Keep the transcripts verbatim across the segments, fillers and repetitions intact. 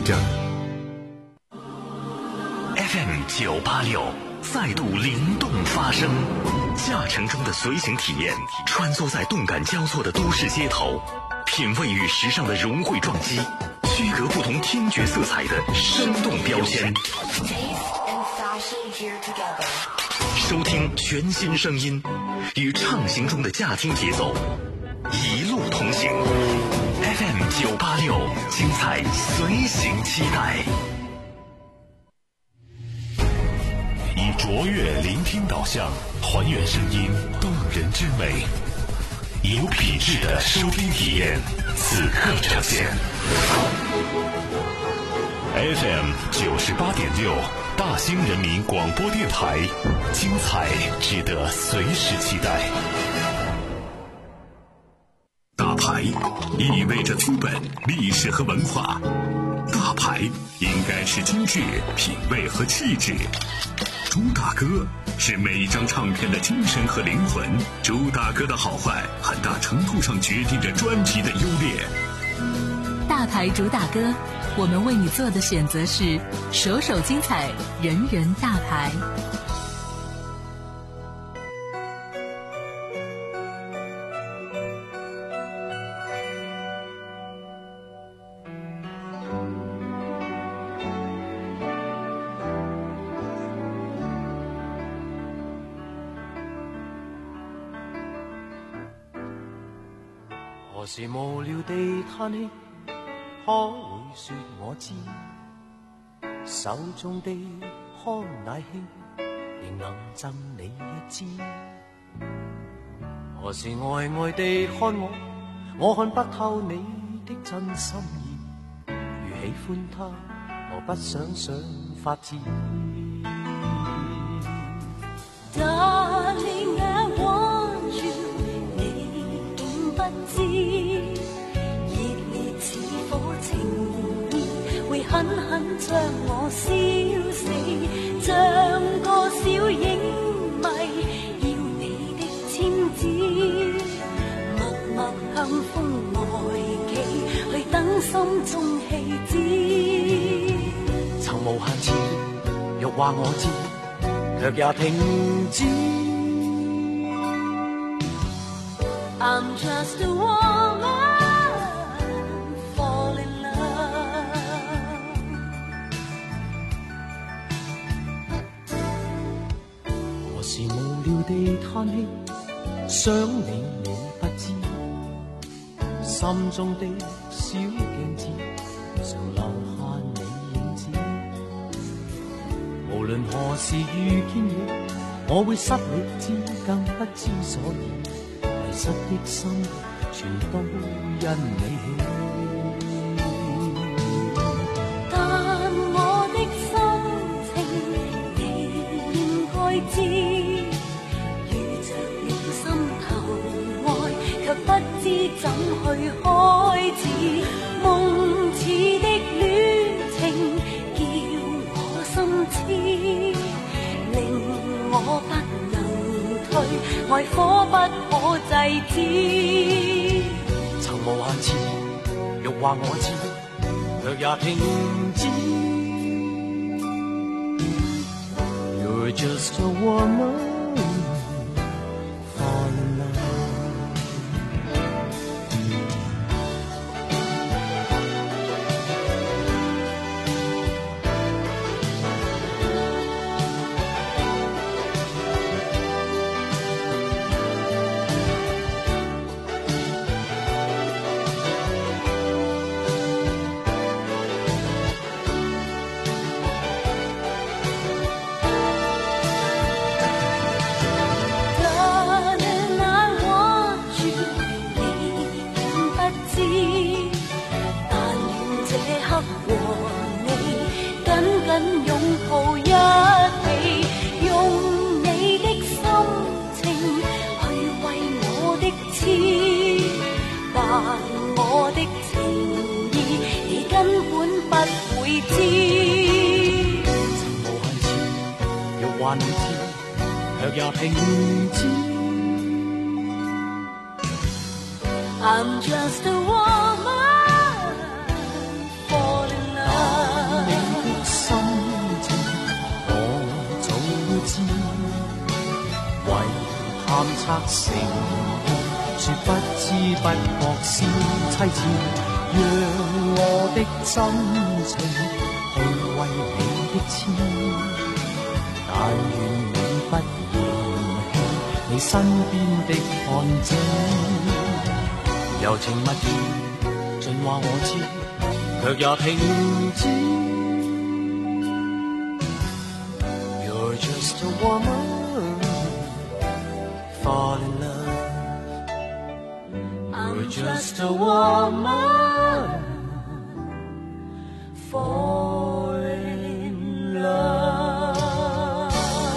Leader。 F M 九八六再度灵动发声，驾乘中的随行体验，穿梭在动感交错的都市街头，品味与时尚的融汇撞击，区隔不同听觉色彩的生动标签。收听全新声音，与畅行中的驾听节奏，一路同行。F M 九八六，精彩随行期待。以卓越聆听导向，还原声音动人之美，有品质的收听体验，此刻呈现。F M 九十八点六，大兴人民广播电台，精彩值得随时期待。大牌意味着资本、历史和文化，大牌应该是精致、品味和气质。朱大哥是每一张唱片的精神和灵魂，朱大哥的好坏很大程度上决定着专辑的优劣。 大牌主打歌，我们为你做的选择是首首精彩，人人大牌。 何時無聊地嘆氣，可會說我知？手中的康乃馨，仍能贈你一支。何時呆呆地看我，我看不透你的真心意。如喜歡他，何不想想法子？ Darling, I want you， 你竟不知，熱烈似火情意，會狠狠將我燒死，像個小影迷，要你的簽字，默默向風外企，去等心中氣止。 曾無限次欲話我知，卻也停止。 I'm just a woman, fall in love。 何時無聊地嘆氣，想你你不知，心中的小鏡子常留下你影子。無論何時遇見你，我會失理智，更不知所以。 迷失的心，全都因你起。 但我的心情你應該知，遇着你心頭愛，卻不知怎去開始。夢似的戀情，叫我心痴，令我不能退，愛火不可制止。 曾無限次欲話我知，卻也停止。You're just a woman。 我的情意，你根本不會知。 曾無限次欲話你知，卻也停止。 I'm just a woman, fall in love。 測成空，說不知不覺是凄切，讓我的真情去為你的痴，但願你不嫌棄你身邊的安靜，柔情蜜語盡話我知，卻也停止。You're just a woman, fall in love. You're just a woman, fall in love.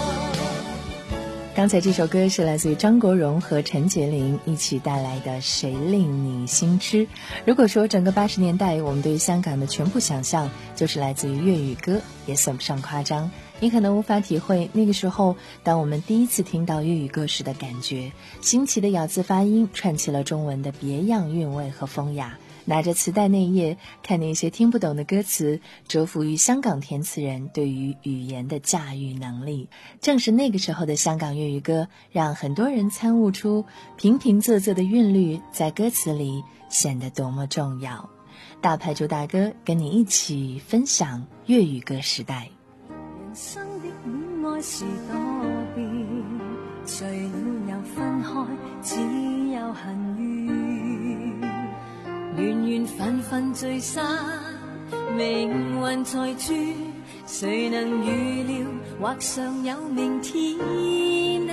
刚才这首歌是来自于张国荣和陈洁灵一起带来的《谁令你心痴》。如果说整个八十年代我们对于香港的全部想象就是来自于粤语歌，也算不上夸张。你可能无法体会那个时候当我们第一次听到粤语歌时的感觉，新奇的咬字发音串起了中文的别样韵味和风雅。拿着磁带那一页，看那些听不懂的歌词，折服于香港填词人对于语言的驾驭能力。正是那个时候的香港粤语歌，让很多人参悟出平平仄仄的韵律在歌词里显得多么重要。大牌主打歌跟你一起分享粤语歌时代。 人生的戀愛是多變，誰了又分開，只有恨怨，緣緣分分聚散，命運在轉，誰能預料或尚有明天呢？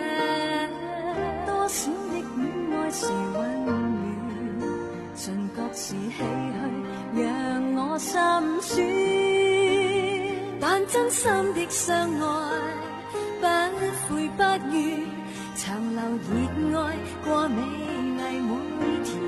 多少的戀愛是溫暖，盡覺是唏噓，讓我心酸。但真心的相愛，不悔不渝，長留熱愛過美麗每天。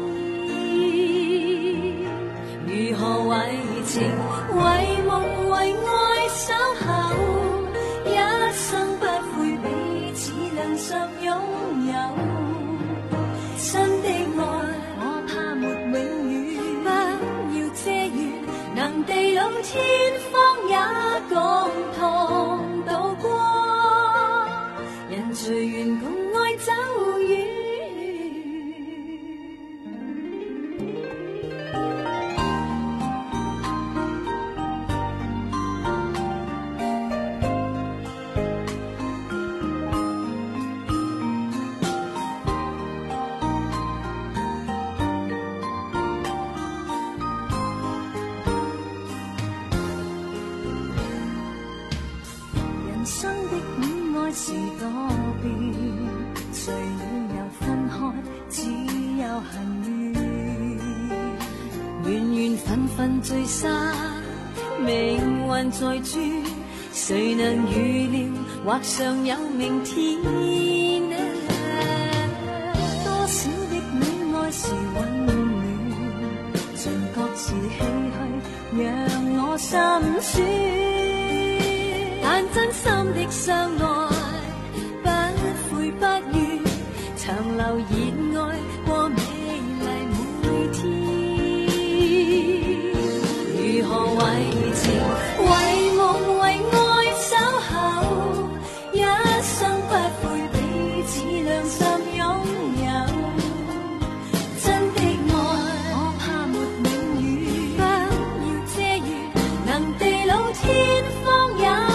如何為情、為夢、為愛守候，一生不悔彼此兩相擁有。真的愛，我怕沒永遠，不要遮掩，能地老天荒也共同渡過，人隨緣共愛走遠。人生的戀愛是多變，誰了又分開，只有恨怨，緣緣分分聚散，命運在轉，誰能預料或尚有明天呢？多少的戀愛是溫暖，盡覺是唏噓，讓我心酸。但真心的相愛，不悔不渝，長留熱愛過美麗每天。如何為情、為夢、為愛守候，一生不悔彼此兩心擁有。真的愛，我怕沒永遠，不要遮掩，能地老天荒也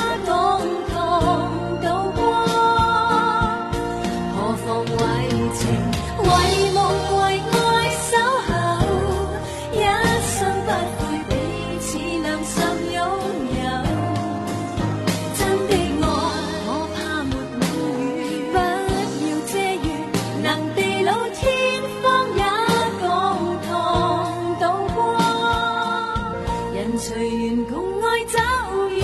隨緣共愛走遠，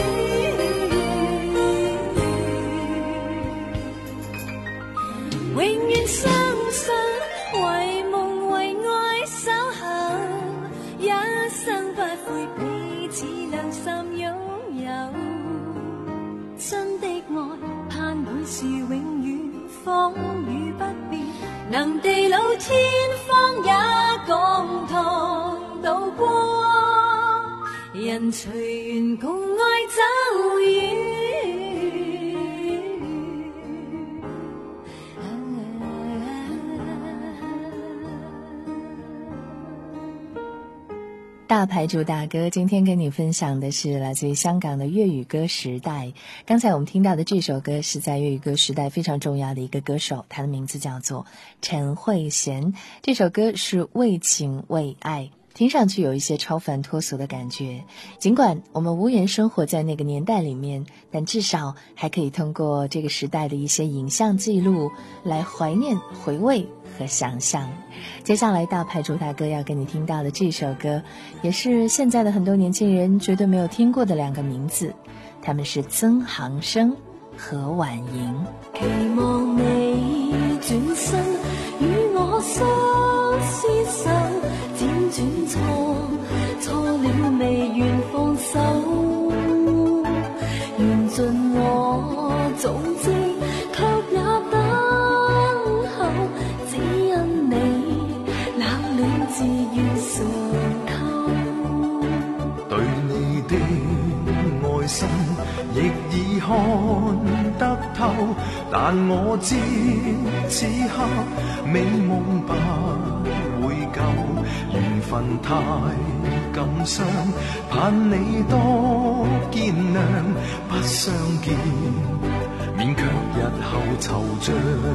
永遠相信為夢為愛守候，一生不悔彼此兩心擁有。真的愛盼會是永遠，風雨不變，能地老天荒也共同渡過。人隨緣共愛走遠。 大牌主打歌，今天跟你分享的是来自于香港的粤语歌时代。刚才我们听到的这首歌是在粤语歌时代非常重要的一个歌手，他的名字叫做陈慧娴。这首歌是为情为爱，听上去有一些超凡脱俗的感觉。尽管我们无缘生活在那个年代里面，但至少还可以通过这个时代的一些影像记录来怀念、回味和想象。接下来大牌主打歌要跟你听到的这首歌，也是现在的很多年轻人绝对没有听过的两个名字，他们是曾航生和婉莹。 期望你轉身與我相廝守，輾轉錯錯了未願放手，緣盡我早知卻也等候，只因你冷暖自願嘗透。 對你的愛心亦已看得透，但我知此刻美夢不會夠，緣分太感傷，盼你多見諒，不相見免卻日後惆悵。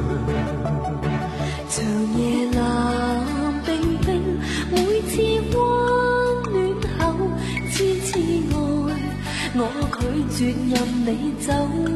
長夜冷冰冰，每次溫暖後痴痴愛，我拒絕任你走，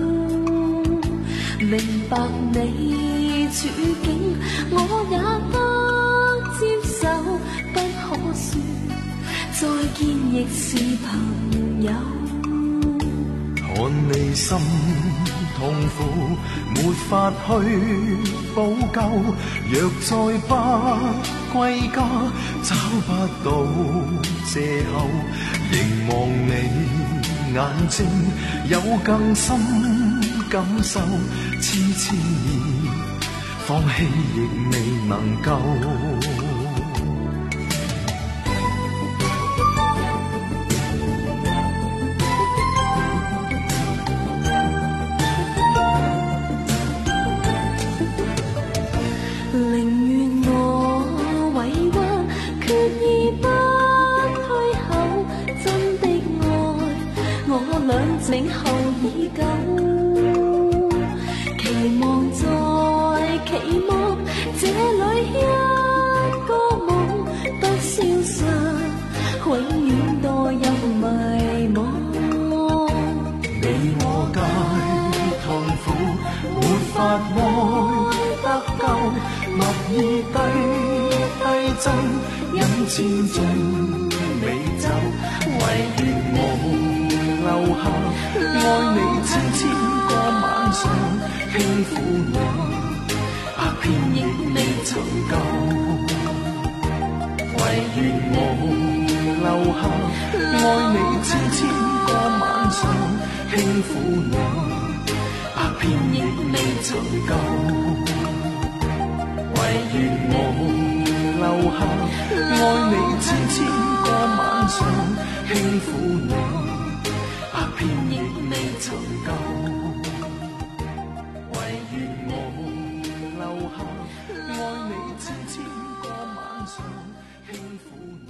明白你處境我也得接受，不可說再見亦是朋友。 看你心痛苦，沒法去補救，若再不歸家，找不到藉口，凝望你眼睛有更深感受，痴痴意放棄亦未能夠。 冥後已久，期望再期望，這裏一個夢不消失，永遠墮入迷惘。 你我皆痛苦，沒法愛得夠，默意低低奏，因千種美酒，唯願無留下，愛你千千個晚上，輕撫你，百遍亦未曾夠。唯願無留下，愛你千千個晚上，輕撫你，百遍亦未曾夠。唯願無留下，愛你千千個晚上，輕撫你，百遍亦未曾夠，唯願無留下，愛你千千個晚上，輕撫你。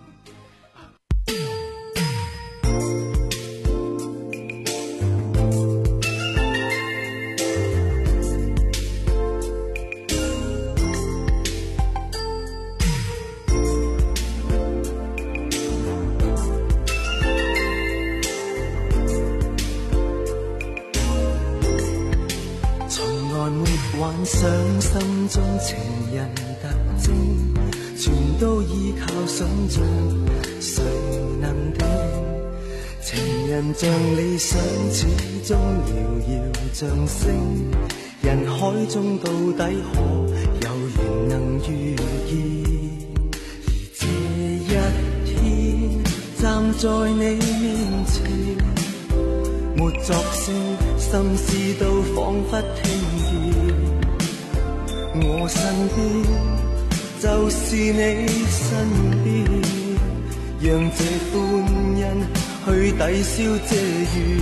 幻想心中情人特徵，全都依靠想像，誰能定？情人像理想，始終遙遙像星，人海中到底可有緣能遇見？而這一天站在你面前，沒作聲，心事都彷彿聽見。我身邊就是你身邊，讓這歡欣去抵消這怨。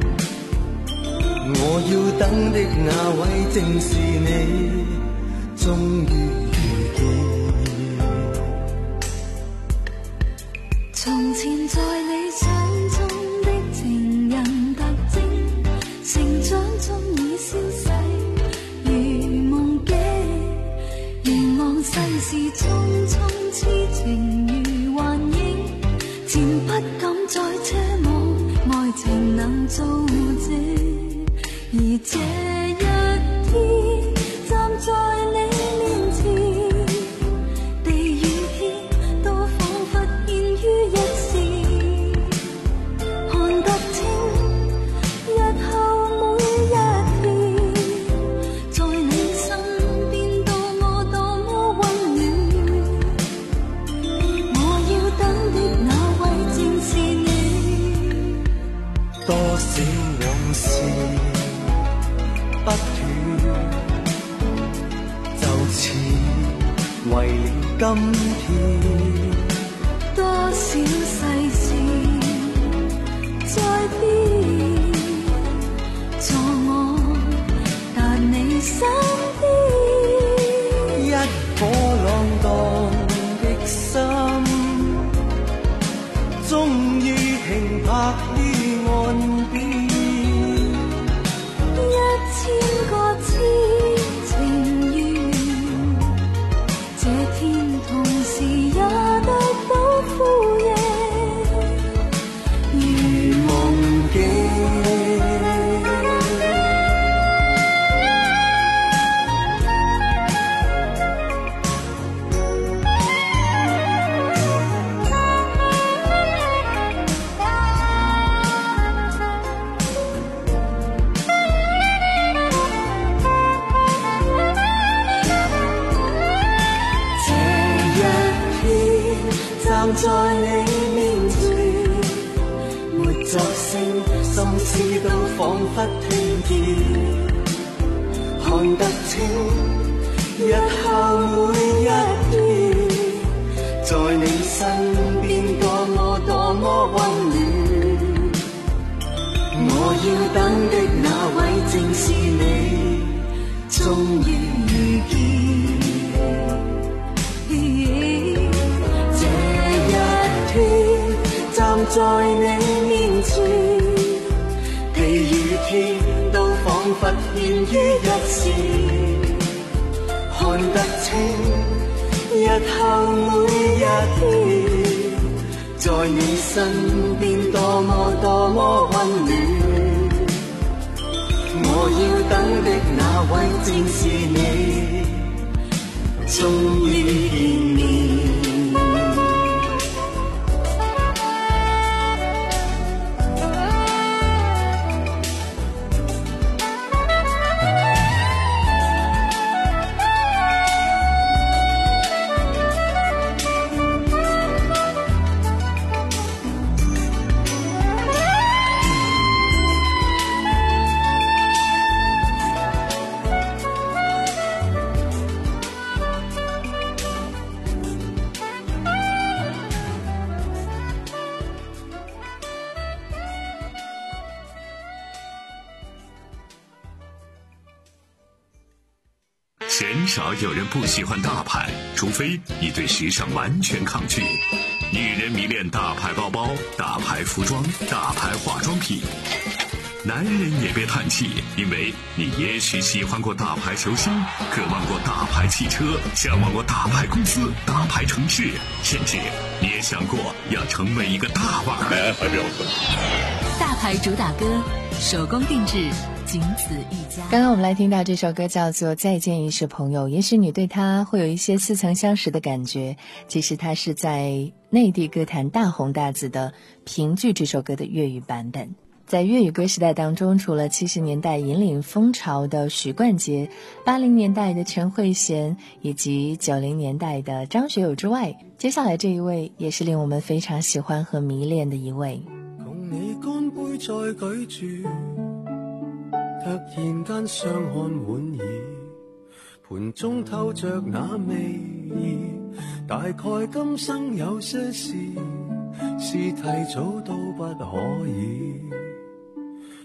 我要等的那位正是你，終於遇見。 前在理想中的情人特徵，成長中已消逝，如夢境。願望世事匆匆，痴情如幻影，漸不敢再奢望愛情能做證。而這一天站在你面前，地與天都彷彿現於一線，看得清日後每一天，在你身邊多麼多麼溫暖。我要等的那位正是你， 多少往事不斷，就似為了今天。 多少世事在變，助我達你身邊。 一顆浪蕩的心，終於停泊於岸邊。 一千個痴情緣，這天同時也得到呼應，如夢境。站在你面前，沒作聲，心思都彷彿聽見，看得清日後每一天，在你身邊多麼多麼溫暖。我要等的那位正是你，終於遇見。站在你面前，地與天都彷彿現於一線，看得清日後每一天，在你身邊多麼多麼溫暖。我要等的那位正是你，終於見面。 鲜少有人不喜欢大牌，除非你对时尚完全抗拒。女人迷恋大牌包包、大牌服装、大牌化妆品。男人也别叹气，因为你也许喜欢过大牌球星，渴望过大牌汽车，向往过大牌公司、大牌城市，甚至你也想过要成为一个大腕儿。 大牌主打歌，手工定制，仅此一家。 刚刚我们来听到这首歌叫做《再见亦是朋友》，也许你对它会有一些似曾相识的感觉，其实它是在内地歌坛大红大紫的《评剧》这首歌的粤语版本。在粤语歌时代当中，除了七十年代引领风潮的许冠杰，八零年代的陈慧娴，以及九零年代的张学友之外，接下来这一位也是令我们非常喜歡和迷戀的一位。 共你乾杯再舉住，突然間相看滿意，盤中透着那味意，大概今生有些事是提早都不可以。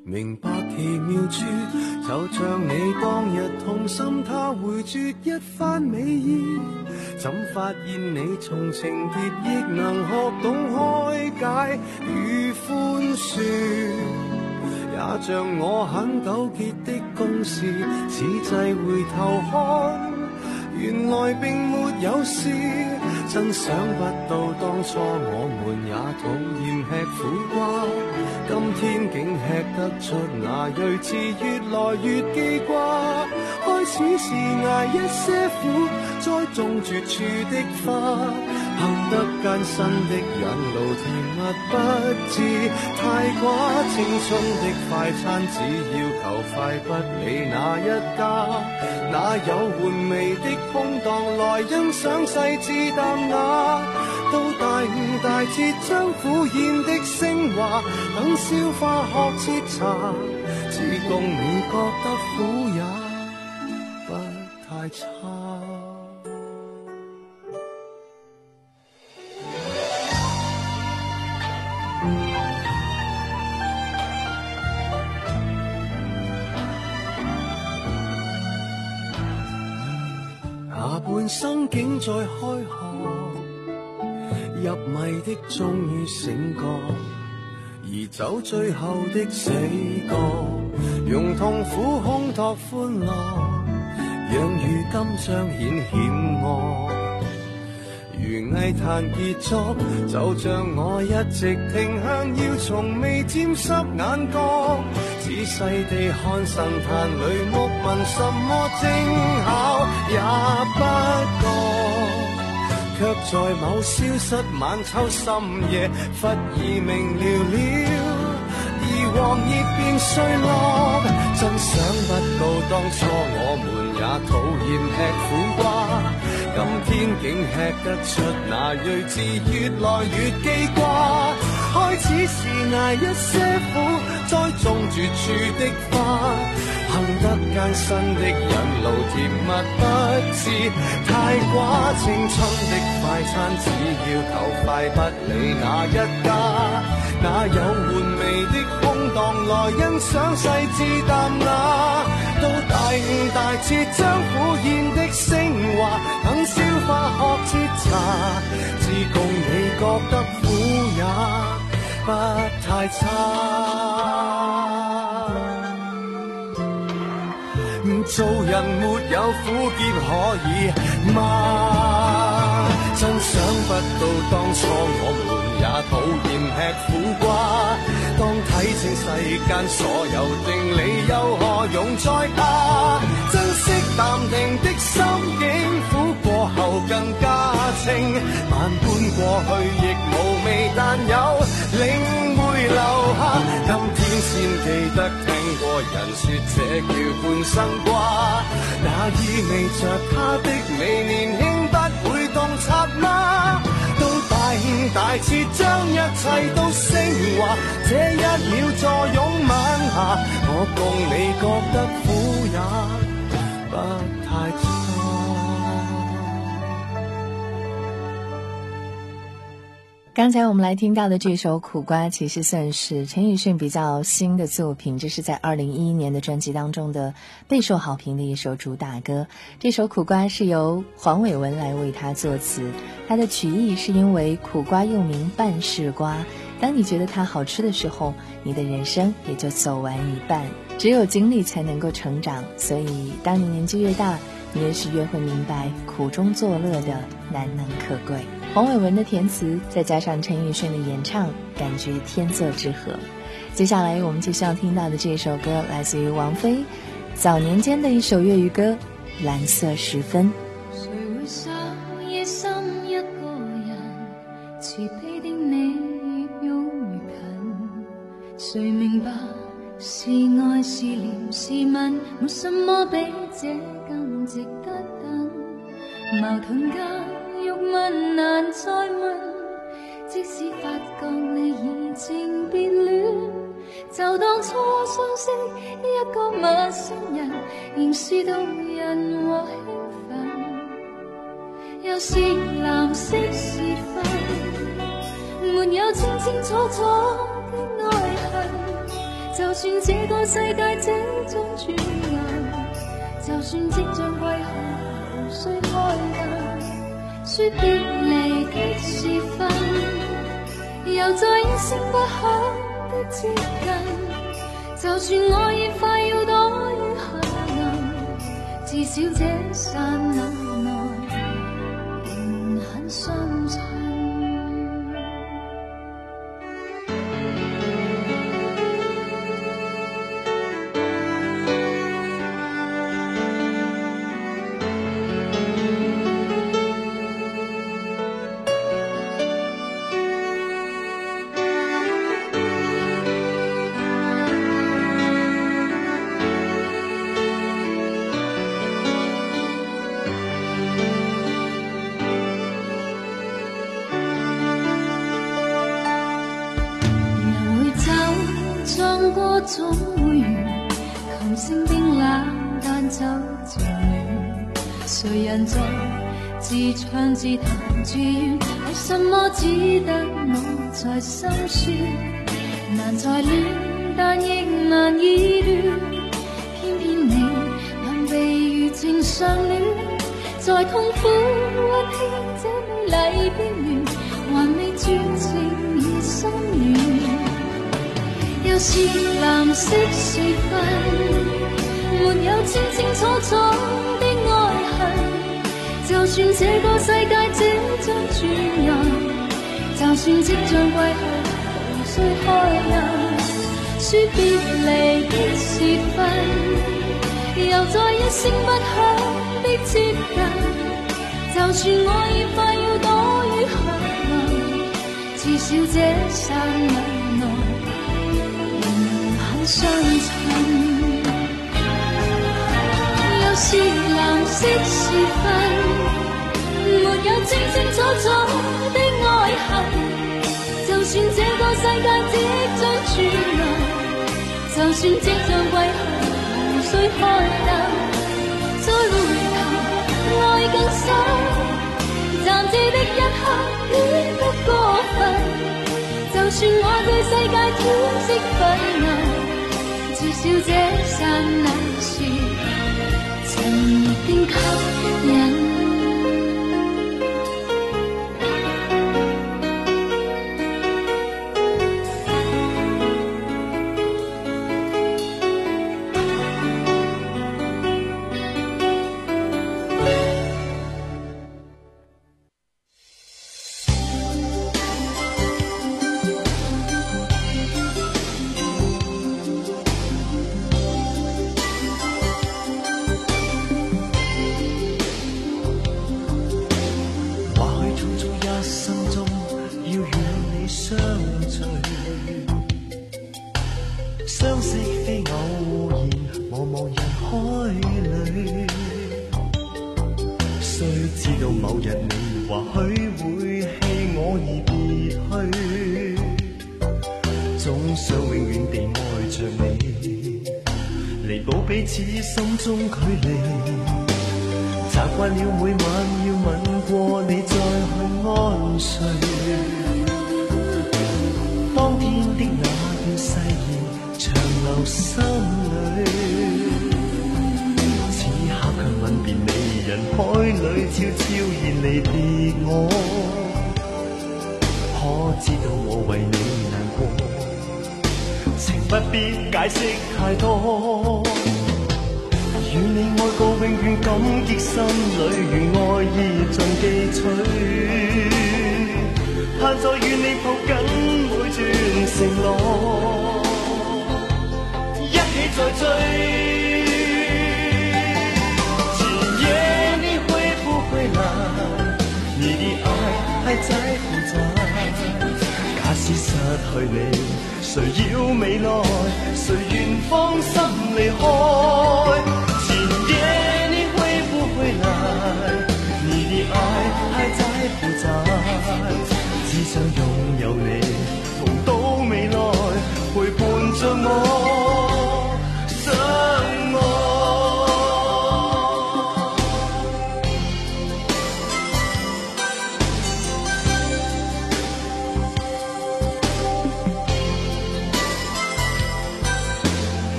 明白奇妙處，就像你當日痛心他回絕一番美意，怎發現你從情結亦能學懂開解與寬恕，也像我很糾結的公事，此際回頭看原來並沒有事，真想不到當初我們也討厭吃苦瓜，今天竟吃得出那睿智，越來越記掛。開始是捱一些苦，栽種絕處的花，行得艱辛的引路，甜蜜不知太寡。青春的快餐只要求快，不理哪一家，哪有玩味的空檔來欣賞細緻淡雅。到大悟大徹將苦諺的升華，等消化學徹查，只供你覺得苦也不太差。下半生竟在開學，入迷的終於醒覺，而走最後的死角，用痛苦烘托歡樂，讓如今彰顯險惡。如藝壇傑作，就像我一直停向，要從未沾濕眼角，仔細地看神壇裏木紋，什麼精巧也不覺，卻在某消失晚秋深夜，忽而明了了，而黃葉變碎落。真想不到當初我們也討厭吃苦瓜，今天竟吃得出那睿智，越來越記掛。開始是捱一些苦，栽種絕處的花，行得艱辛的引路，甜蜜不知太寡。青春的快餐只要求快，不理哪一家，哪有玩味的空檔來欣賞細緻淡雅。到大悟大徹將苦諺的升華，等消化學徹查，只供你覺得苦也不太差。做人沒有苦澀可以嗎？真想不到當初我們也討厭吃苦瓜，當睇清世間所有定理，又何用再怕？珍惜淡定的心境，苦過後更加清，萬般過去亦無味，但有領會留下。今天先記得聽過人說這叫半生瓜，那意味着他的美年輕不會洞察嗎？到大悟大徹將一切都升華，這一秒坐擁晚霞，我共你覺得苦也不太差。 刚才我们来听到的这首苦瓜其实算是陈奕迅比较新的作品，这是在二零一一年的专辑当中的备受好评的一首主打歌。这首苦瓜是由黄伟文来为他作词，他的曲意是因为苦瓜又名半世瓜，当你觉得它好吃的时候，你的人生也就走完一半。只有经历才能够成长，所以当你年纪越大，你也是越会明白苦中作乐的难能可贵。黄伟文的填词再加上陈奕迅的演唱，感觉天作之合。接下来我们就需要听到的这首歌来自于王菲早年间的一首粤语歌《蓝色时分》。 谁会想夜深一个人，慈悲的你越拥越近，谁明白是爱是怜是吻，没什么比这更值得等。矛盾间欲问难再问，即使發覺你移情別戀，就當初相識一個陌生人，仍是動人和興奮。又是藍色時分，沒有清清楚楚的愛恨， 就算这个世界这種轉眼，就算即將歸去無需開眼，說別離的時分，又再一聲不響的接近，就算我已快要躲於黑暗，至少這剎那內仍很相襯。總會完，琴聲冰冷，但酒漸暖。誰人在自唱自彈自怨？為什麼只得我在心酸？難再戀，但亦難以斷。偏偏你能被如情相戀，在痛苦溫馨這美麗邊緣，還未絕情已心軟。又是藍色時分，沒有清清楚楚的愛恨。就算這個世界即將轉眼，就算即將歸去無需開眼。說別離的時分，又再一聲不響的接近。就算我已快要躲於黑暗，至少這剎那內相襯，又是藍色時分，沒有清清楚楚的愛恨。就算這個世界即將轉眼，就算即將歸去無需開燈，再回頭愛更深，暫時的一刻戀不過分。就算我對世界天色昏暗，至少這剎那時曾經吸引。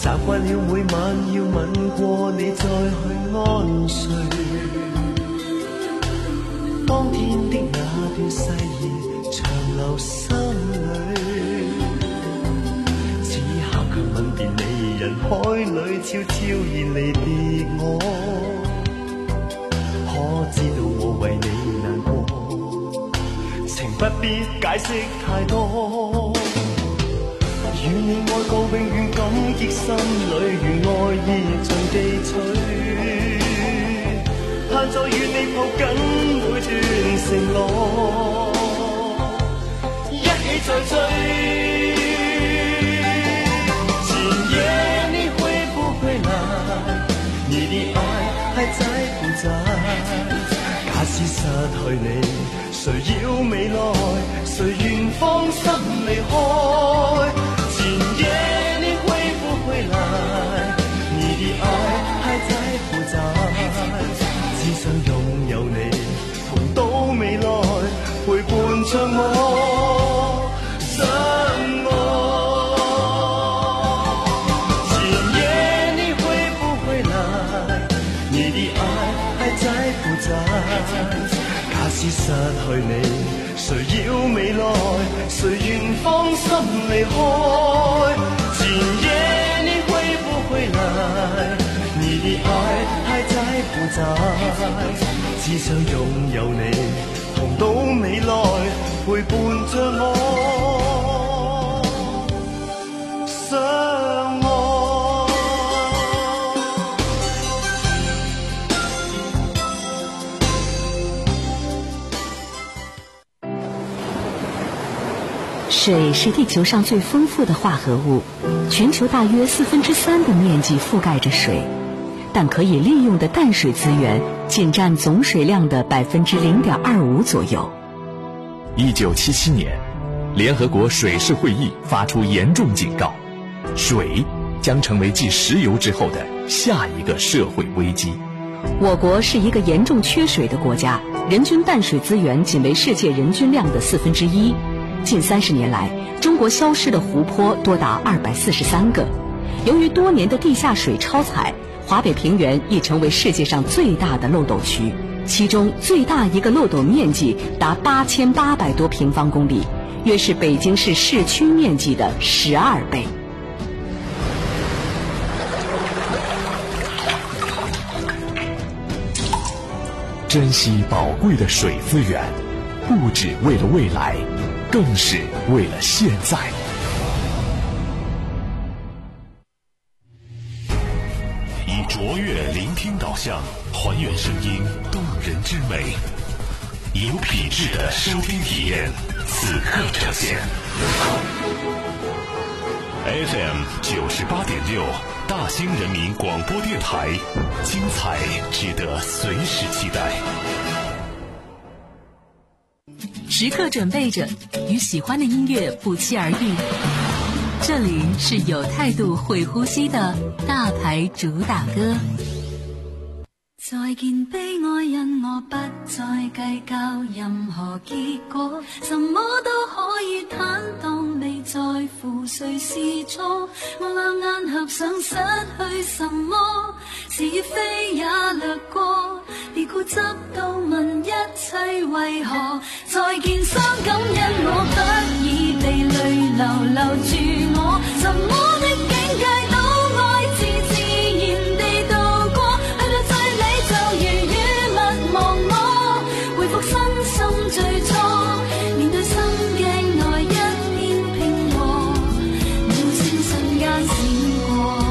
習慣了每晚要吻過你再去安睡。當天的那段誓言長留心裏，此刻卻吻別你，人海裏悄悄然離別我。可知道我為你難過，情不必解釋太多。與你愛過永遠感激心裏，如愛意盡地取，盼再與你抱緊每段承諾，一起再追。今夜你會不會來？你的愛還在不在？假使失去你，誰要未來？誰願放心離開？今夜你會不會來？你的愛還在不在？只想擁有你，同到未來，陪伴着我相愛。今夜你會不會來？你的愛還在不在？假使失去你，誰要未來？誰願放心離開？今夜你會不會來？你的愛還在不在？只想擁有你，同到未來，陪伴着我相愛。 水是地球上最丰富的化合物，全球大约四分之三的面积覆盖着水，但可以利用的淡水资源仅占总水量的百分之零点二五左右。 一九七七年，联合国水事会议发出严重警告，水将成为继石油之后的下一个社会危机。 我国是一个严重缺水的国家，人均淡水资源仅为世界人均量的四分之一。近三十年来，中国消失的湖泊多达二百四十三个。由于多年的地下水超采，华北平原已成为世界上最大的漏斗区，其中最大一个漏斗面积达八千八百多平方公里，约是北京市市区面积的十二倍。 珍惜宝贵的水资源，不只为了未来，更是为了现在。以卓越聆听导向，还原声音动人之美，有品质的收听体验，此刻呈现。F M 九十八点六，大兴人民广播电台，精彩值得随时期待。 时刻准备着，与喜欢的音乐不期而遇。这里是有态度、会呼吸的大牌主打歌。 再見悲哀，因我不再計較任何結果，什麼都可以坦蕩，未在乎誰是錯。我兩眼合上，失去什麼，是非也掠過，別固執到問一切為何。再見傷感，因我不已被淚流留住我，什麼的境界都愛自自然地度過，去到最美就如雨勿忘我，回復身心最初，面對心鏡內一片平和，秒星瞬間閃過。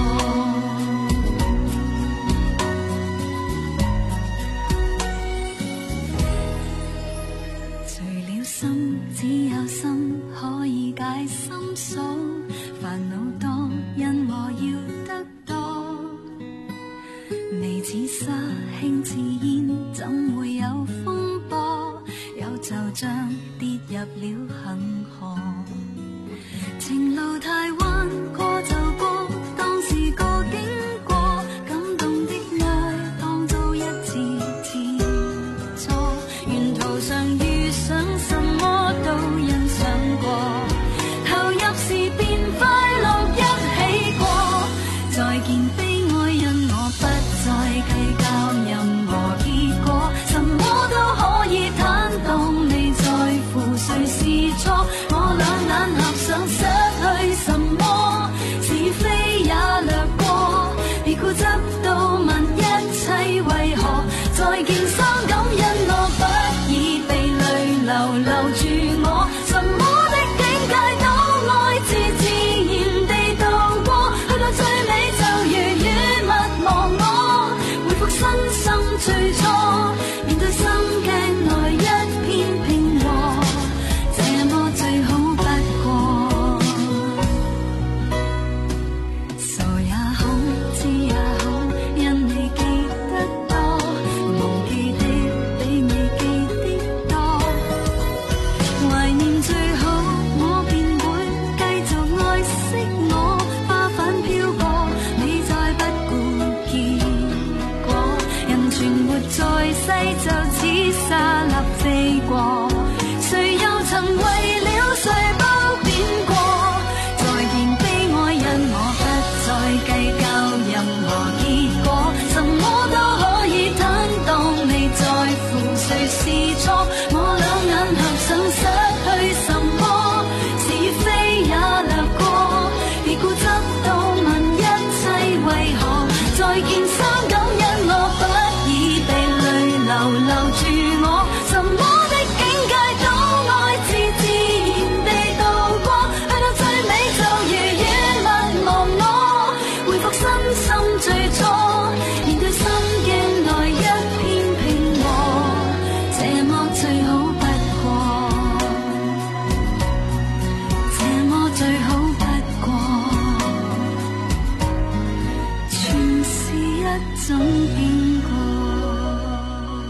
除了心，只有心可以解心鎖，煩惱多，因我要得多。你似沙，輕似煙，怎會有風波？有就像跌入了恒河。情路太彎，過就過，當是個經過。感動的愛，當做一次切磋。沿途上遇上什麼都欣賞過，投入時便快樂。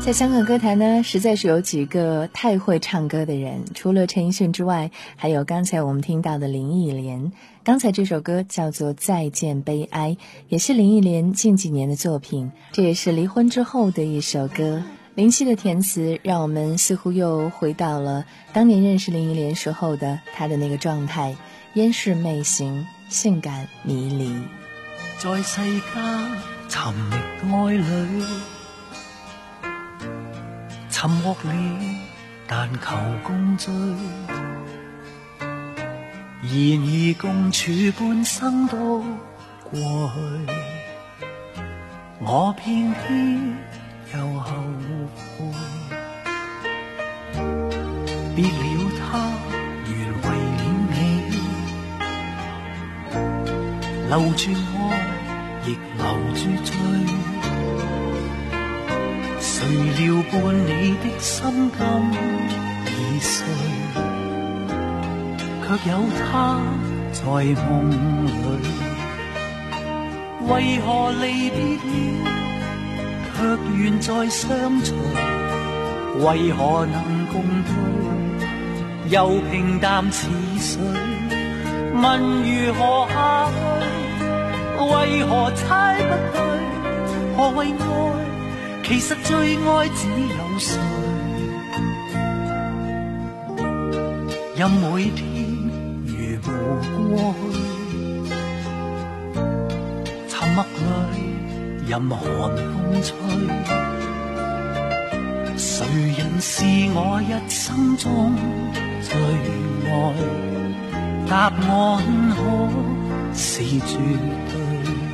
在香港歌坛呢，实在是有几个太会唱歌的人，除了陈奕迅之外，还有刚才我们听到的林忆莲。刚才这首歌叫做《再见悲哀》，也是林忆莲近几年的作品，这也是离婚之后的一首歌。林夕的填词让我们似乎又回到了当年认识林忆莲时候的她的那个状态，烟视媚行，性感迷离。 在世間尋覓愛侶，沉默了，但求共聚。然而共處半生都過去，我偏偏又後悔。別了他，原為了你，留住我，亦留住罪。誰料伴你的心今已碎，卻有他在夢裏。為何離別了，卻願再相隨？為何能共對，又平淡似水？問如何下去，為何猜不對？何謂愛？其實最愛只有誰？任每天如無過去，沉默裏任寒風吹。誰人是我一生中最愛？答案可是絕對。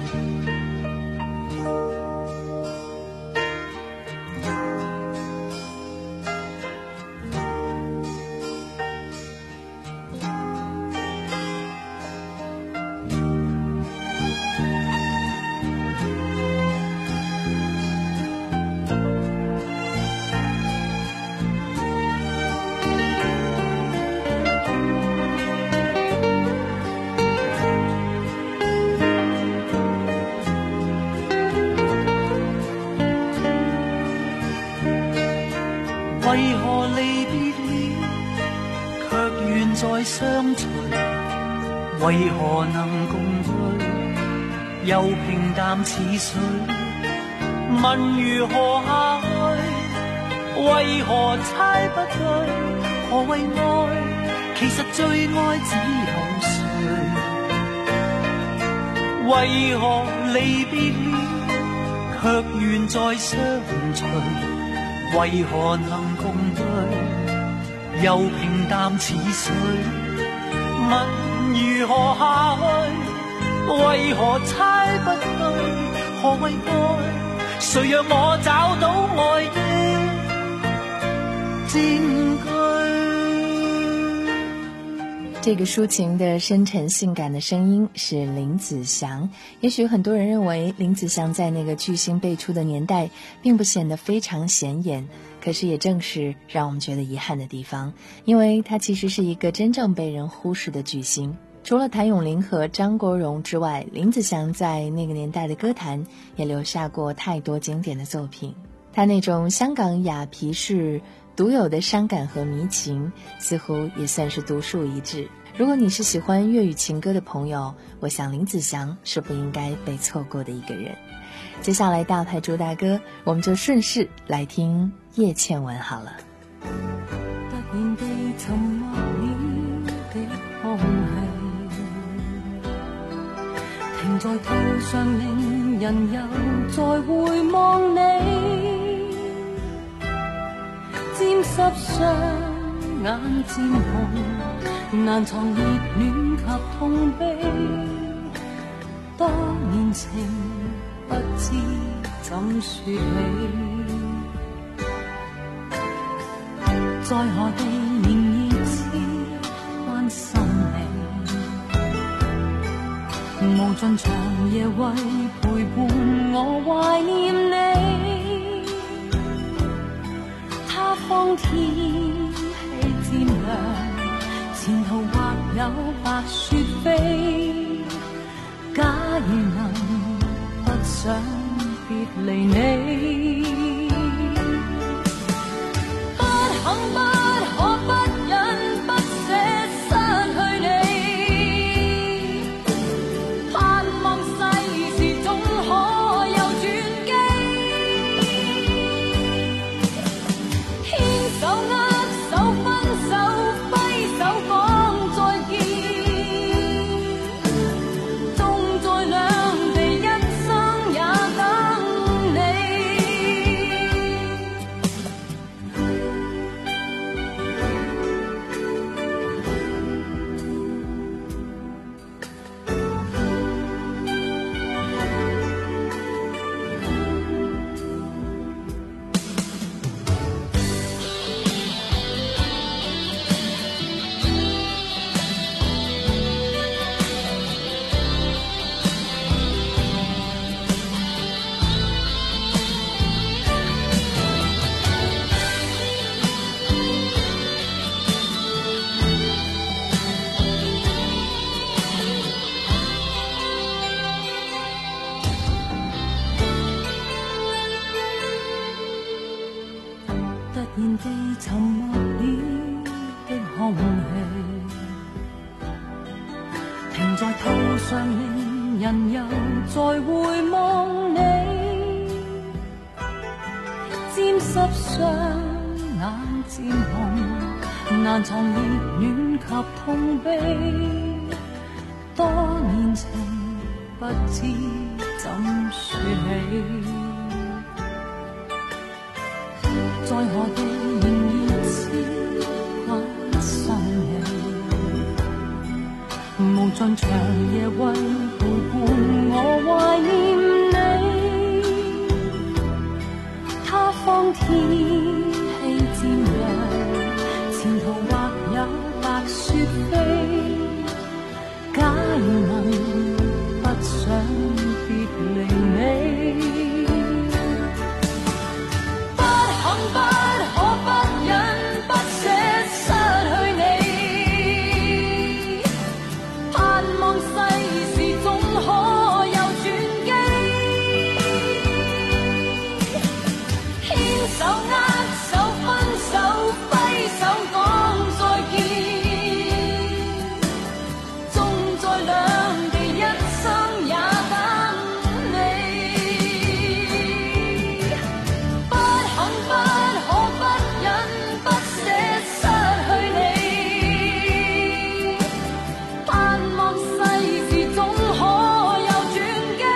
為何離別了，卻願再相隨？為何能共對，又平淡似水？問如何下去，為何猜不對？何謂愛？其實最愛只有誰？為何離別了，卻願再相隨？為何能共對，又平淡似水？問如何下去，為何猜不對？何謂愛？誰讓我找到愛的證據？ 這個抒情的深沉性感的聲音是林子祥。也許很多人認為林子祥在那個巨星輩出的年代並不顯得非常顯眼，可是也正是讓我們覺得遺憾的地方，因為他其實是一個真正被人忽視的巨星。除了譚詠麟和張國榮之外，林子祥在那個年代的歌壇也留下過太多經典的作品。他那種香港雅痞式獨有的傷感和迷情，似乎也算是獨樹一幟。如果你是喜歡粵語情歌的朋友，我想林子祥是不應該被錯過的一個人。接下來大牌主打歌，我們就順勢來聽葉倩文好了。 突然地沉默了的空氣，停在頭上令人又再回望你，沾濕雙眼漸紅，難藏熱戀及痛悲，多年情不知怎說起，在何地仍熱切關心你，無盡長夜為陪伴我懷念你，他方天氣漸涼，前途或有白雪飛，假如能不想別離你， 在头上，令人又再回望你，沾湿双眼渐红，难藏热戀及痛悲。多年情不知怎說起，在何地仍然痴掛心你，無盡長夜為陪伴我懷念你。他方天氣漸涼，前途或有白雪飛。假如能不想別離你，不肯不可不忍不捨失去你，盼望世事總可有轉機，牽手握手分手揮手講再見。兩地一生也等你，不肯不可不忍不捨失去你，盼望世事總可有轉機，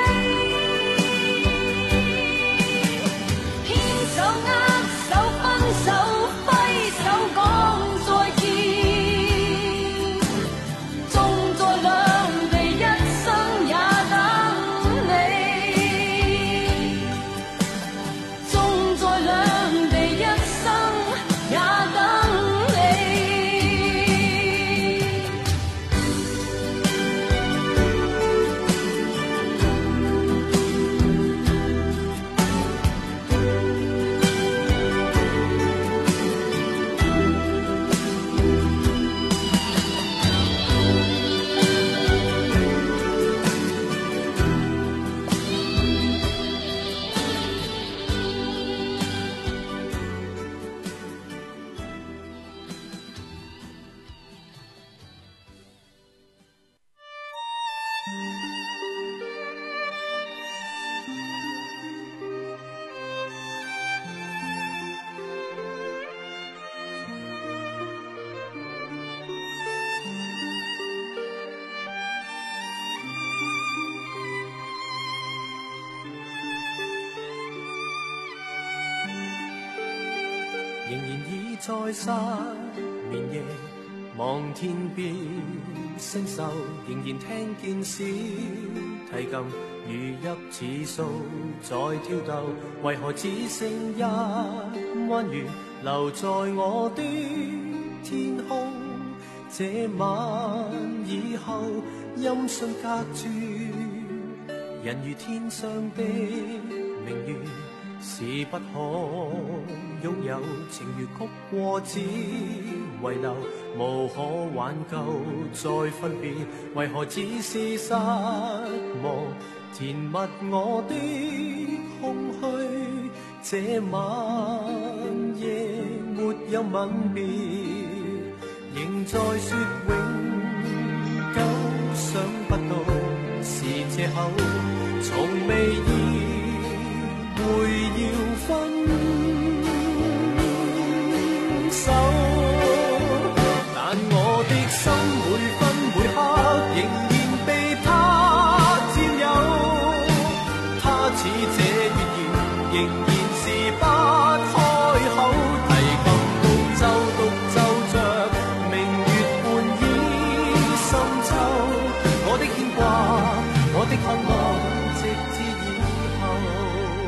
牽手握手分手揮手講再見，縱在兩仍然倚在失眠夜，望天邊星宿，仍然聽見小提琴如泣似訴在跳逗，為何只剩一彎月留在我的天空？這晚以後音訊隔絕，人如天上的明月是不可擁有，情如曲過只遺留，無可挽救再分別，為何只是失望填密我的空虛？這晚夜沒有吻別，仍在說永久，想不到是借口，從未意會要分手，但我的心每分每刻仍然被他佔有，他似這月兒仍然是不開口，提琴獨奏獨奏着明月半倚深秋，我的牽掛我的盼望直至以後。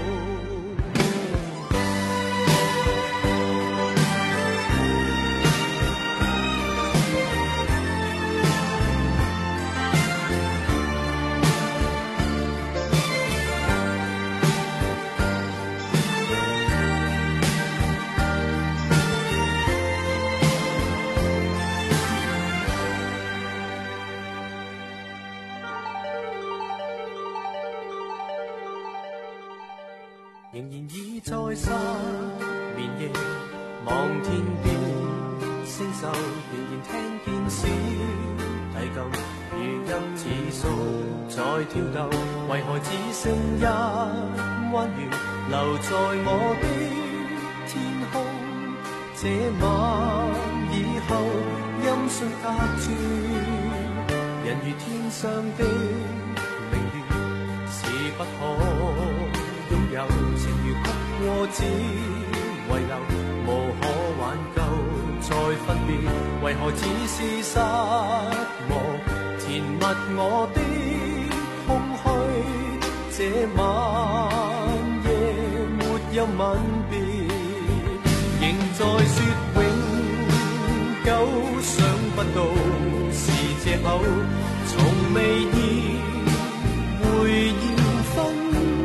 仍然倚在失眠夜，望天邊星宿，仍然聽見小提琴，如泣似诉在跳动，为何只剩一弯月留在我的天空？这晚以后，音讯隔绝，人如天上的明月，是不可拥有，情如曲过只遗留，无可挽救再分别，为何只是失望，填密我的空虚，这晚夜没有吻别，仍在说永久，想不到是借口，从未意会要分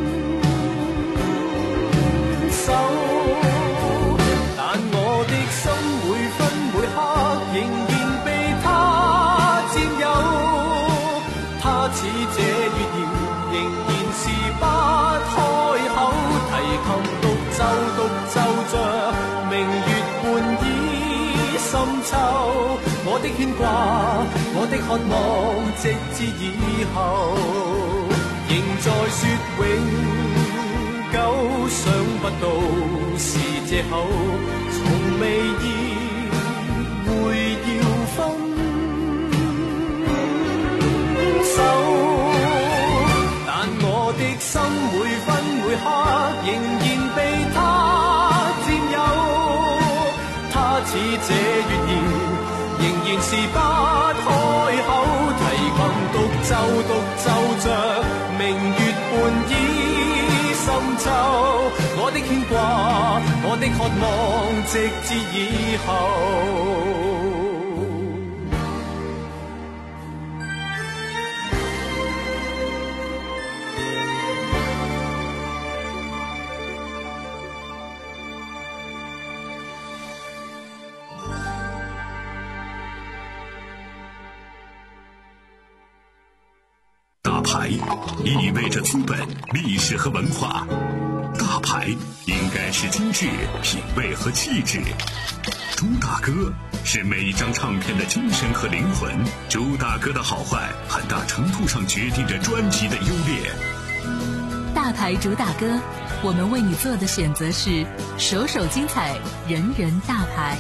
手，但我的心每分每刻仍然被他佔有，他似這月兒仍然是不開口，提琴獨奏獨奏着明月半倚深秋，我的牽掛，我的渴望，直至以後，仍在說永久，想不到是借口，從未意會要分手，但我的心每分每刻仍然被他佔有，他似這月兒仍然是不開口，提琴獨奏獨奏着明月半倚深秋，我的牽掛，我的渴望，直至以後。 大牌意味着资本、历史和文化，大牌应该是精致、品味和气质。朱大哥是每一张唱片的精神和灵魂，朱大哥的好坏很大程度上决定着专辑的优劣。 大牌主打歌，我们为你做的选择是首首精彩，人人大牌。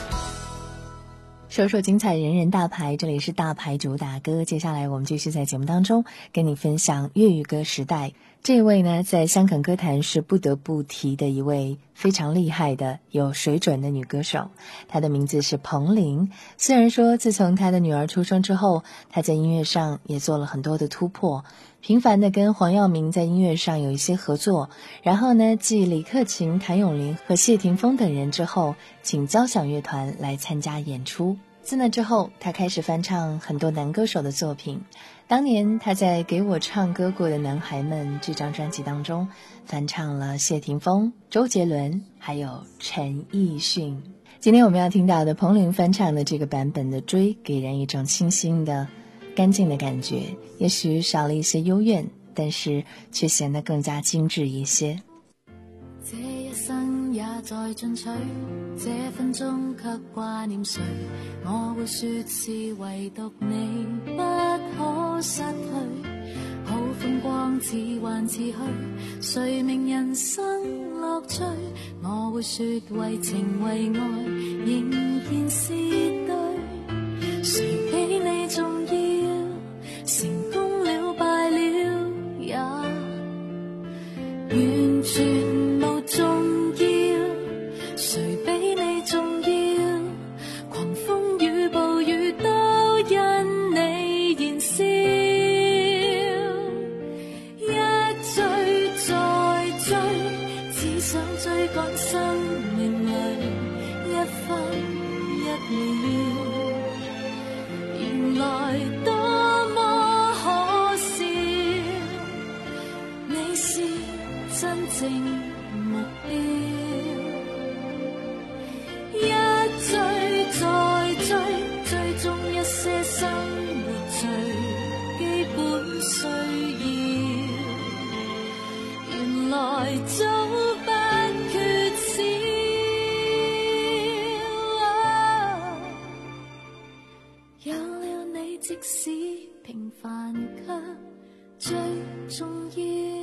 首首精彩，人人大牌，这里是大牌主打歌。接下来我们继续在节目当中跟你分享粤语歌时代。这位呢，在香港歌坛是不得不提的一位非常厉害的有水准的女歌手，她的名字是彭羚。虽然说自从她的女儿出生之后，她在音乐上也做了很多的突破，频繁的跟黄耀明在音乐上有一些合作，然后呢继李克勤、谭咏麟和谢霆锋等人之后，请交响乐团来参加演出。自那之后，他开始翻唱很多男歌手的作品。当年他在《给我唱歌过的男孩们》这张专辑当中翻唱了谢霆锋、周杰伦还有陈奕迅。今天我们要听到的彭羚翻唱的这个版本的《追》，给人一种清新的干净的感觉，也许少了一些幽怨，但是却显得更加精致一些。 这一生也在进取，这分钟却挂念谁？我会说是唯独你不可失去。好风光似幻似虚，谁明人生乐趣？我会说为情为爱仍然是对。谁比你重要？成功了败了也完全重要，谁比你重要？狂风与暴雨都因你燃燒，一追再追，只想追趕生命裏一分一秒。原來多麼可笑，你是真正目標，一追再追，追蹤一些生活最基本需要，原來早不缺少。有了你，即却最重要。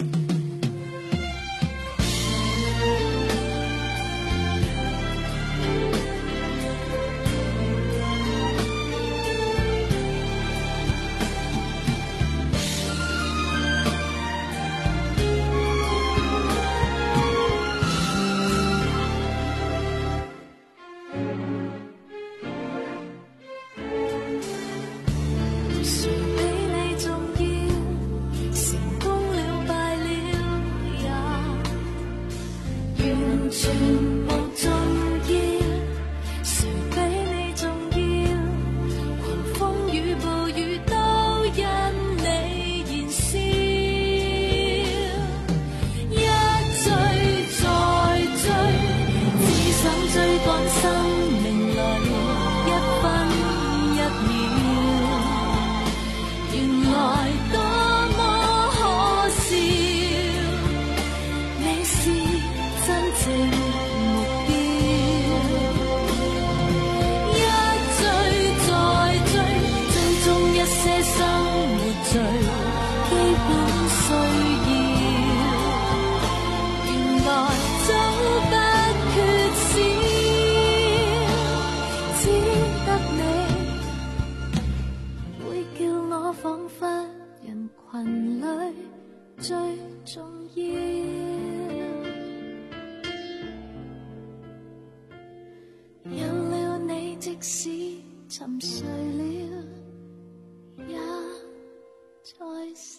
沉睡了，也在笑。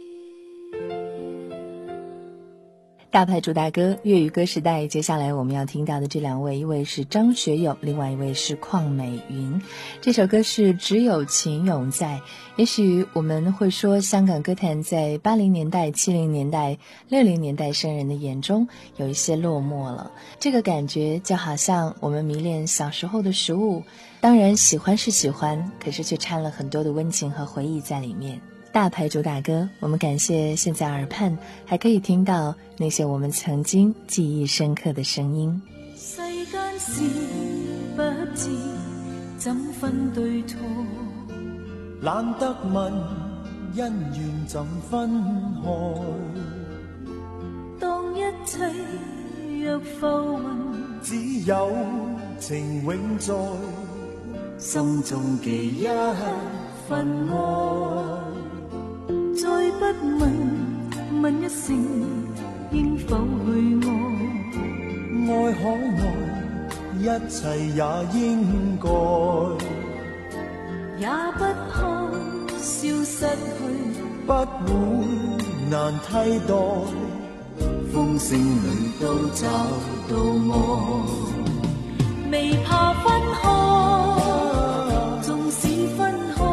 大牌主打歌粤语歌时代，接下来我们要听到的这两位，一位是张学友，另外一位是邝美云。这首歌是只有情永在。也许我们会说，香港歌坛在八零年代、七零年代、六零年代生人的眼中有一些落寞了。这个感觉就好像我们迷恋小时候的食物，当然喜欢是喜欢，可是却掺了很多的温情和回忆在里面。大牌主打歌，我们感谢现在耳畔还可以听到那些我们曾经记忆深刻的声音。 世間事不知怎分對錯， 懶得問恩怨怎分開， 當一切若浮雲， 只有情永在，心中記一份愛。 再不問問一聲應否去愛， 愛可愛，一切也應該， 也不怕消失去， 不會難替代，風聲裏都找到愛， 未怕分開，縱使分開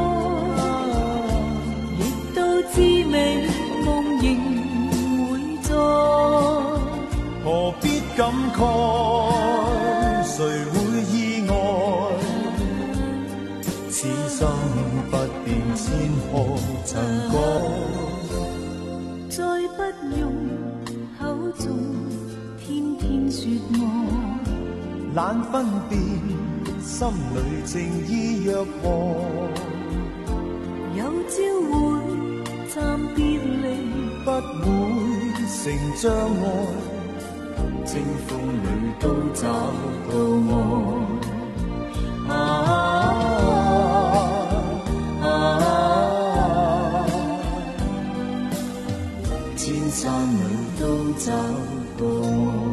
滋味夢仍會在， 何必感慨，誰會意外，此心不變千何曾改， 再不用口中天天說愛， 懶分辨心裏情意若何， 有朝會暫別離， 不會成障礙，清風裏都找到愛。啊啊啊、千山裏都找到愛。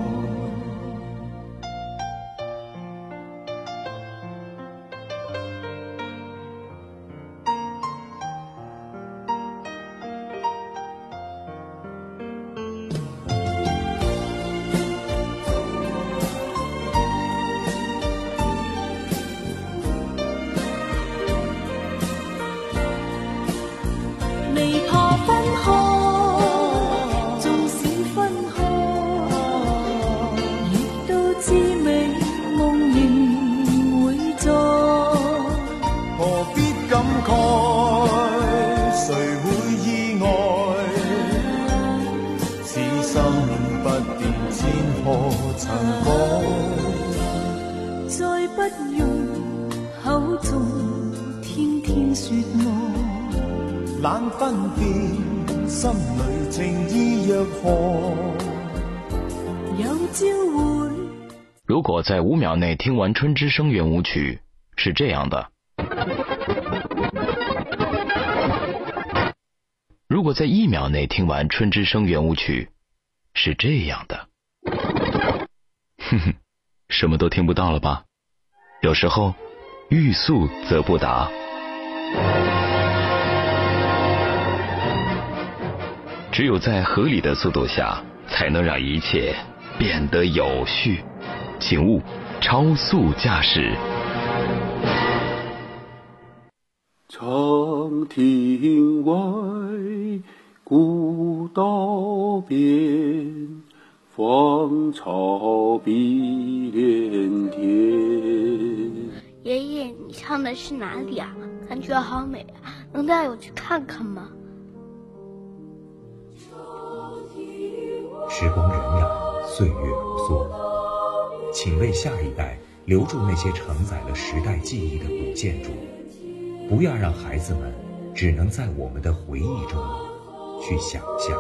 冷分辨，心里情意若何？ 有朝會。 如果在五秒内听完《春之声》圆舞曲，是这样的；如果在一秒内听完《春之声》圆舞曲，是这样的。哼哼，什么都听不到了吧？有时候，欲速则不达。只有在合理的速度下，才能让一切变得有序。请勿超速驾驶。 长亭外，古道边，芳草碧连天。 爷爷，你唱的是哪里啊？感觉好美啊，能带我去看看吗？ 时光荏苒，岁月如梭，请为下一代留住那些承载了时代记忆的古建筑，不要让孩子们只能在我们的回忆中去想象。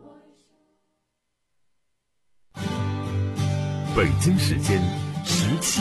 北京时间十七。